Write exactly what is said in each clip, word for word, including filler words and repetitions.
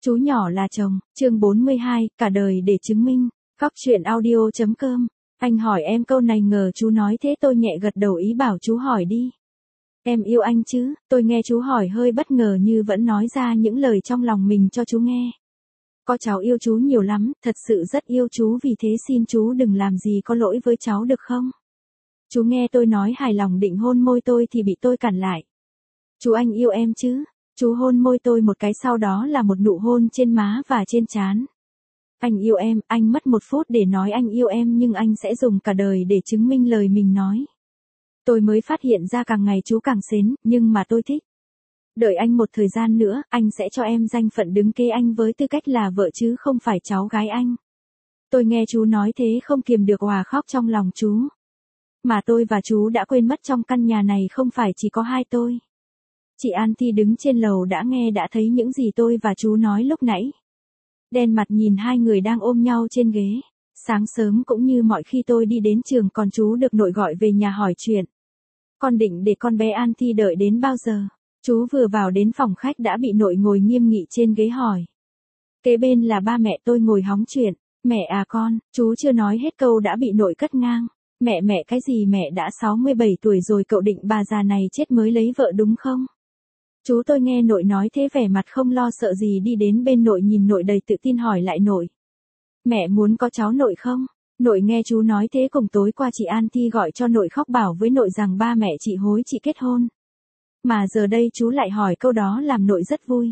Chú nhỏ là chồng, chương bốn mươi hai, cả đời để chứng minh. Cóc truyện audio chấm com. Anh hỏi em câu này ngờ chú nói thế tôi nhẹ gật đầu ý bảo chú hỏi đi. Em yêu anh chứ? Tôi nghe chú hỏi hơi bất ngờ như vẫn nói ra những lời trong lòng mình cho chú nghe. Có cháu yêu chú nhiều lắm, thật sự rất yêu chú, vì thế xin chú đừng làm gì có lỗi với cháu được không? Chú nghe tôi nói hài lòng định hôn môi tôi thì bị tôi cản lại. Chú anh yêu em chứ? Chú hôn môi tôi một cái, sau đó là một nụ hôn trên má và trên trán. Anh yêu em, anh mất một phút để nói anh yêu em, nhưng anh sẽ dùng cả đời để chứng minh lời mình nói. Tôi mới phát hiện ra càng ngày chú càng xến, nhưng mà tôi thích. Đợi anh một thời gian nữa, anh sẽ cho em danh phận đứng kế anh với tư cách là vợ chứ không phải cháu gái anh. Tôi nghe chú nói thế không kiềm được òa khóc trong lòng chú. Mà tôi và chú đã quên mất trong căn nhà này không phải chỉ có hai tôi. Chị An Thi đứng trên lầu đã nghe đã thấy những gì tôi và chú nói lúc nãy. Đen mặt nhìn hai người đang ôm nhau trên ghế. Sáng sớm cũng như mọi khi tôi đi đến trường, còn chú được nội gọi về nhà hỏi chuyện. Con định để con bé An Thi đợi đến bao giờ? Chú vừa vào đến phòng khách đã bị nội ngồi nghiêm nghị trên ghế hỏi. Kế bên là ba mẹ tôi ngồi hóng chuyện. Mẹ à con, chú chưa nói hết câu đã bị nội cất ngang. Mẹ mẹ cái gì, mẹ đã sáu mươi bảy tuổi rồi, cậu định bà già này chết mới lấy vợ đúng không? Chú tôi nghe nội nói thế vẻ mặt không lo sợ gì đi đến bên nội, nhìn nội đầy tự tin hỏi lại nội. Mẹ muốn có cháu nội không? Nội nghe chú nói thế cùng tối qua chị An Thi gọi cho nội khóc bảo với nội rằng ba mẹ chị hối chị kết hôn. Mà giờ đây chú lại hỏi câu đó làm nội rất vui.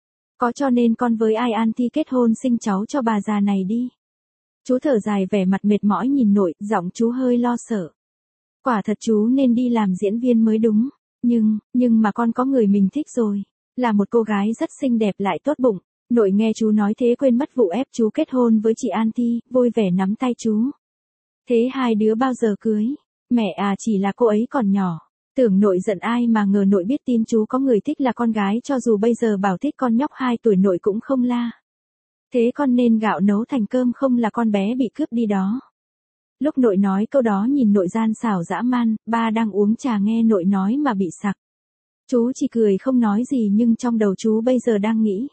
Có cho nên con với ai An Thi kết hôn sinh cháu cho bà già này đi. Chú thở dài vẻ mặt mệt mỏi nhìn nội, giọng chú hơi lo sợ. Quả thật chú nên đi làm diễn viên mới đúng. Nhưng, nhưng mà con có người mình thích rồi. Là một cô gái rất xinh đẹp lại tốt bụng. Nội nghe chú nói thế quên mất vụ ép chú kết hôn với chị An Thi, vui vẻ nắm tay chú. Thế hai đứa bao giờ cưới? Mẹ à, chỉ là cô ấy còn nhỏ. Tưởng nội giận ai mà ngờ nội biết tin chú có người thích là con gái, cho dù bây giờ bảo thích con nhóc hai tuổi nội cũng không la. Thế con nên gạo nấu thành cơm không là con bé bị cướp đi đó. Lúc nội nói câu đó nhìn nội gian xảo dã man, ba đang uống trà nghe nội nói mà bị sặc. Chú chỉ cười không nói gì, nhưng trong đầu chú bây giờ đang nghĩ.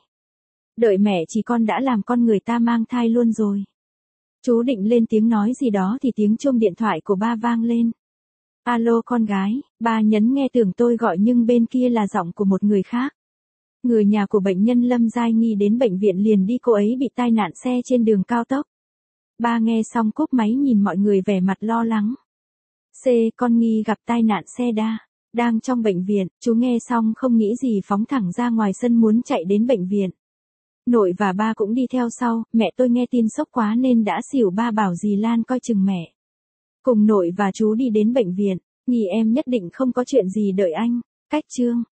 Đợi mẹ chỉ con đã làm con người ta mang thai luôn rồi. Chú định lên tiếng nói gì đó thì tiếng chuông điện thoại của ba vang lên. Alo con gái, ba nhấn nghe tưởng tôi gọi nhưng bên kia là giọng của một người khác. Người nhà của bệnh nhân Lâm Giai Nghi đến bệnh viện liền đi, cô ấy bị tai nạn xe trên đường cao tốc. Ba nghe xong cúp máy nhìn mọi người vẻ mặt lo lắng. C, con Nghi gặp tai nạn xe đa. Đang trong bệnh viện, chú nghe xong không nghĩ gì phóng thẳng ra ngoài sân muốn chạy đến bệnh viện. Nội và ba cũng đi theo sau, mẹ tôi nghe tin sốc quá nên đã xỉu, ba bảo dì Lan coi chừng mẹ. Cùng nội và chú đi đến bệnh viện, Nghi em nhất định không có chuyện gì, đợi anh. Cách chương.